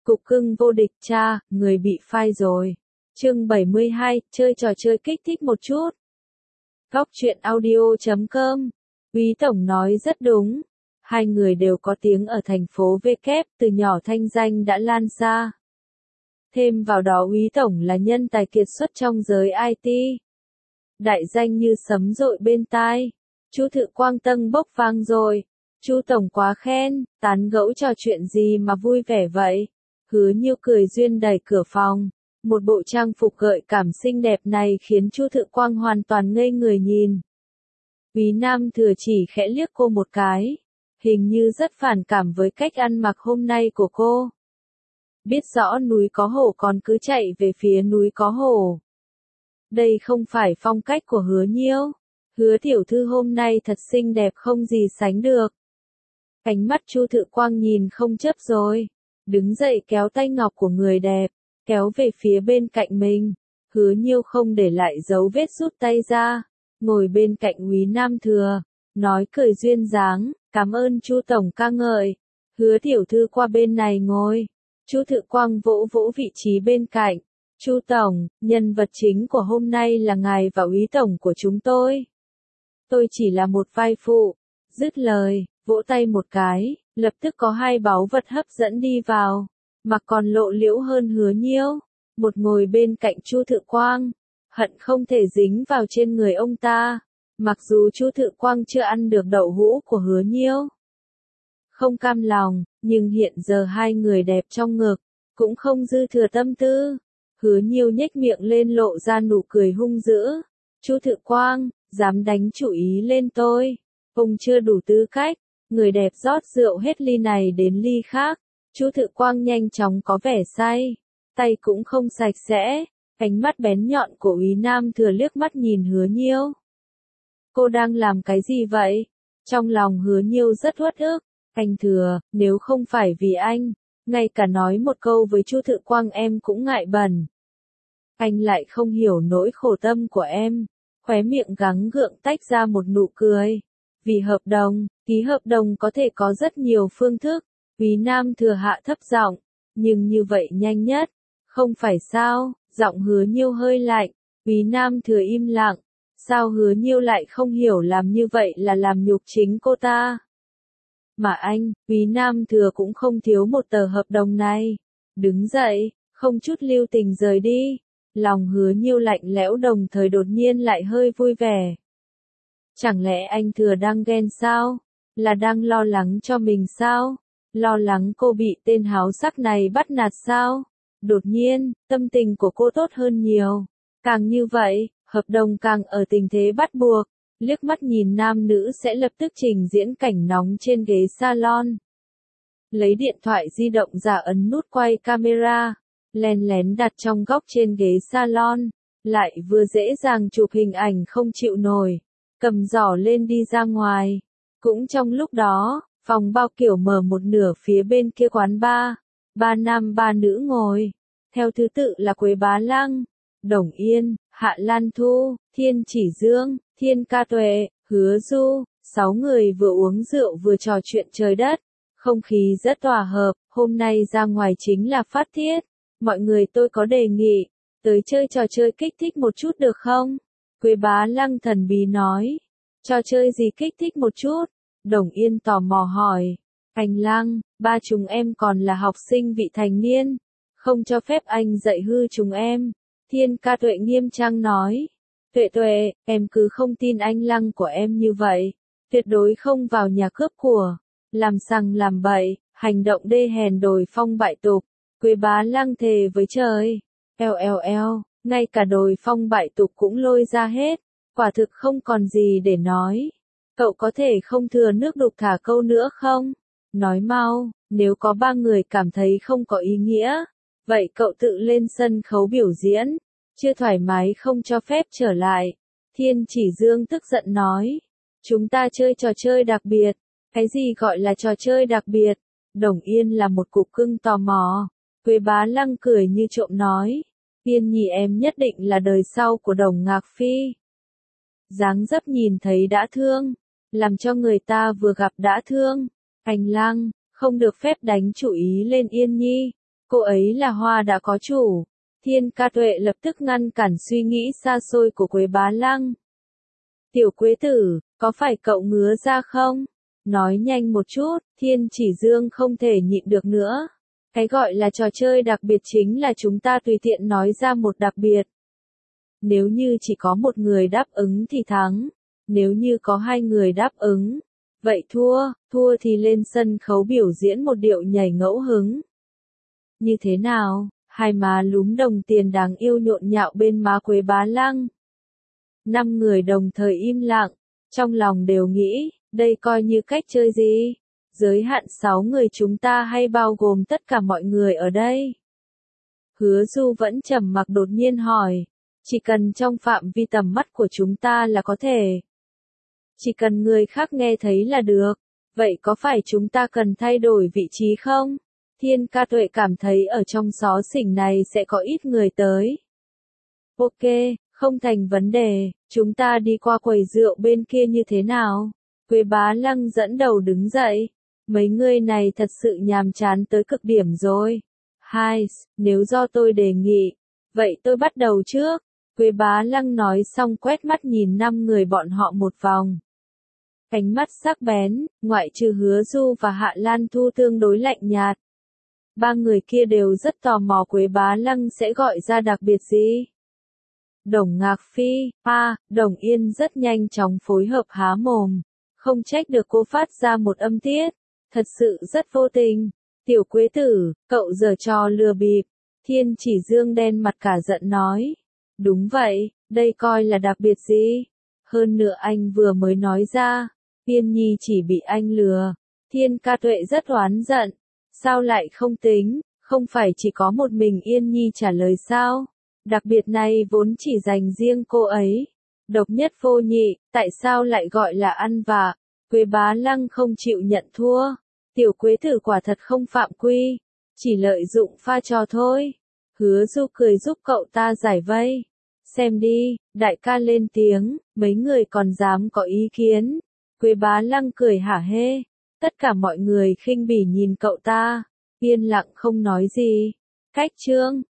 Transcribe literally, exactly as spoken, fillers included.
Cục cưng vô địch cha, người bị phai rồi. Chương bảy mươi hai, chơi trò chơi kích thích một chút. Góc truyện audio chấm com. Úy Tổng nói rất đúng. Hai người đều có tiếng ở thành phố V kép, từ nhỏ thanh danh đã lan xa. Thêm vào đó Úy Tổng là nhân tài kiệt xuất trong giới i tê. Đại danh như sấm dội bên tai. Chu Thự Quang Tân bốc vang rồi. Chu Tổng quá khen, tán gẫu trò chuyện gì mà vui vẻ vậy? Hứa Nhiêu cười duyên đẩy cửa phòng. Một bộ trang phục gợi cảm xinh đẹp này khiến Chu Thự Quang hoàn toàn ngây người nhìn. Úy Nam Thừa chỉ khẽ liếc cô một cái. Hình như rất phản cảm với cách ăn mặc hôm nay của cô. Biết rõ núi có hổ còn cứ chạy về phía núi có hổ. Đây không phải phong cách của Hứa Nhiêu. Hứa tiểu thư hôm nay thật xinh đẹp không gì sánh được. Ánh mắt Chu Thự Quang nhìn không chớp rồi. Đứng dậy kéo tay ngọc của người đẹp, kéo về phía bên cạnh mình. Hứa Nhiêu không để lại dấu vết rút tay ra, ngồi bên cạnh Úy Nam Thừa, nói cười duyên dáng, cảm ơn Chu Tổng ca ngợi. Hứa tiểu thư qua bên này ngồi. Chu Thự Quang vỗ vỗ vị trí bên cạnh. Chu Tổng, nhân vật chính của hôm nay là ngài và Úy Tổng của chúng tôi. Tôi chỉ là một vai phụ. Dứt lời, vỗ tay một cái, lập tức có hai báu vật hấp dẫn đi vào, mà còn lộ liễu hơn Hứa Nhiêu. Một ngồi bên cạnh Chu Thự Quang, hận không thể dính vào trên người ông ta. Mặc dù Chu Thự Quang chưa ăn được đậu hũ của Hứa Nhiêu, không cam lòng, nhưng hiện giờ hai người đẹp trong ngực, cũng không dư thừa tâm tư. Hứa Nhiêu nhếch miệng lên lộ ra nụ cười hung dữ. Chu Thự Quang, dám đánh chủ ý lên tôi. Ông chưa đủ tư cách. Người đẹp rót rượu hết ly này đến ly khác. Chu Thự Quang nhanh chóng có vẻ say. Tay cũng không sạch sẽ. Ánh mắt bén nhọn của Úy Nam Thừa liếc mắt nhìn Hứa Nhiêu. Cô đang làm cái gì vậy? Trong lòng Hứa Nhiêu rất uất ức. Anh Thừa, nếu không phải vì anh, ngay cả nói một câu với Chu Thự Quang em cũng ngại bẩn. Anh lại không hiểu nỗi khổ tâm của em. Khóe miệng gắng gượng tách ra một nụ cười. Vì hợp đồng, ký hợp đồng có thể có rất nhiều phương thức. Úy Nam Thừa hạ thấp giọng, nhưng như vậy nhanh nhất, không phải sao? Giọng Hứa Nhiêu hơi lạnh. Úy Nam Thừa im lặng. Sao Hứa Nhiêu lại không hiểu làm như vậy là làm nhục chính cô ta? Mà anh, Úy Nam Thừa cũng không thiếu một tờ hợp đồng này. Đứng dậy, không chút lưu tình rời đi. Lòng Hứa Nhiêu lạnh lẽo đồng thời đột nhiên lại hơi vui vẻ. Chẳng lẽ anh Thừa đang ghen sao? Là đang lo lắng cho mình sao? Lo lắng cô bị tên háo sắc này bắt nạt sao? Đột nhiên, tâm tình của cô tốt hơn nhiều. Càng như vậy, hợp đồng càng ở tình thế bắt buộc. Liếc mắt nhìn nam nữ sẽ lập tức trình diễn cảnh nóng trên ghế salon. Lấy điện thoại di động ra ấn nút quay camera, lén lén đặt trong góc trên ghế salon, lại vừa dễ dàng chụp hình ảnh không chịu nổi, cầm giỏ lên đi ra ngoài. Cũng trong lúc đó, phòng bao kiểu mở một nửa phía bên kia quán bar, ba nam ba nữ ngồi, theo thứ tự là Quế Bá Lăng, Đồng Yên, Hạ Lan Thu, Thiên Chỉ Dương, Thiên Ca Tuệ, Hứa Du. Sáu người vừa uống rượu vừa trò chuyện trời đất, không khí rất hòa hợp. Hôm nay ra ngoài chính là phát thiết. Mọi người tôi có đề nghị, tới chơi trò chơi kích thích một chút được không? Quế Bá Lăng thần bí nói. Trò chơi gì kích thích một chút? Đồng Yên tò mò hỏi. Anh Lăng, ba chúng em còn là học sinh vị thành niên, không cho phép anh dạy hư chúng em. Thiên Ca Tuệ nghiêm trang nói. Tuệ Tuệ, em cứ không tin anh Lăng của em như vậy. Tuyệt đối không vào nhà cướp của, làm sằng làm bậy, hành động đê hèn đồi phong bại tục. Quế Bá Lăng thề với trời. Eo eo eo, ngay cả đồi phong bại tục cũng lôi ra hết. Quả thực không còn gì để nói. Cậu có thể không thừa nước đục thả câu nữa không? Nói mau, nếu có ba người cảm thấy không có ý nghĩa, vậy cậu tự lên sân khấu biểu diễn. Chưa thoải mái không cho phép trở lại. Thiên Chỉ Dương tức giận nói. Chúng ta chơi trò chơi đặc biệt. Cái gì gọi là trò chơi đặc biệt? Đồng Yên là một cục cưng tò mò. Quế Bá Lăng cười như trộm nói. Yên Nhi em nhất định là đời sau của Đồng Ngạc Phi. Dáng dấp nhìn thấy đã thương, làm cho người ta vừa gặp đã thương. Anh Lăng, không được phép đánh chủ ý lên Yên Nhi. Cô ấy là hoa đã có chủ. Thiên Ca Tuệ lập tức ngăn cản suy nghĩ xa xôi của Quế Bá Lăng. Tiểu Quế tử, có phải cậu ngứa ra không? Nói nhanh một chút, Thiên Chỉ Dương không thể nhịn được nữa. Cái gọi là trò chơi đặc biệt chính là chúng ta tùy tiện nói ra một đặc biệt. Nếu như chỉ có một người đáp ứng thì thắng. Nếu như có hai người đáp ứng, vậy thua, thua thì lên sân khấu biểu diễn một điệu nhảy ngẫu hứng. Như thế nào? Hai má lúm đồng tiền đáng yêu nhộn nhạo bên má Quế Bá Lăng. Năm người đồng thời im lặng, trong lòng đều nghĩ, đây coi như cách chơi gì? Giới hạn sáu người chúng ta hay bao gồm tất cả mọi người ở đây? Hứa Du vẫn trầm mặc đột nhiên hỏi, chỉ cần trong phạm vi tầm mắt của chúng ta là có thể. Chỉ cần người khác nghe thấy là được, vậy có phải chúng ta cần thay đổi vị trí không? Thiên Ca Tuệ cảm thấy ở trong xó xỉnh này sẽ có ít người tới. Ok, không thành vấn đề, chúng ta đi qua quầy rượu bên kia như thế nào? Quế Bá Lăng dẫn đầu đứng dậy. Mấy người này thật sự nhàm chán tới cực điểm rồi. Hai, nếu do tôi đề nghị, vậy tôi bắt đầu trước. Quế Bá Lăng nói xong quét mắt nhìn năm người bọn họ một vòng. Ánh mắt sắc bén, ngoại trừ Hứa Du và Hạ Lan Thu tương đối lạnh nhạt. Ba người kia đều rất tò mò Quế Bá Lăng sẽ gọi ra đặc biệt gì. Đồng Ngạc Phi, a, Đồng Yên rất nhanh chóng phối hợp há mồm. Không trách được cô phát ra một âm tiết. Thật sự rất vô tình. Tiểu Quế tử, cậu giở trò lừa bịp. Thiên Chỉ Dương đen mặt cả giận nói. Đúng vậy, đây coi là đặc biệt gì? Hơn nữa anh vừa mới nói ra. Yên Nhi chỉ bị anh lừa. Thiên Ca Tuệ rất oán giận. Sao lại không tính, không phải chỉ có một mình Yên Nhi trả lời sao? Đặc biệt này vốn chỉ dành riêng cô ấy. Độc nhất vô nhị, tại sao lại gọi là ăn vạ? Quế Bá Lăng không chịu nhận thua. Tiểu Quế tử quả thật không phạm quy, chỉ lợi dụng pha trò thôi. Hứa Du cười giúp cậu ta giải vây. Xem đi, đại ca lên tiếng, mấy người còn dám có ý kiến. Quế Bá Lăng cười hả hê. Tất cả mọi người khinh bỉ nhìn cậu ta, yên lặng không nói gì. Cách chương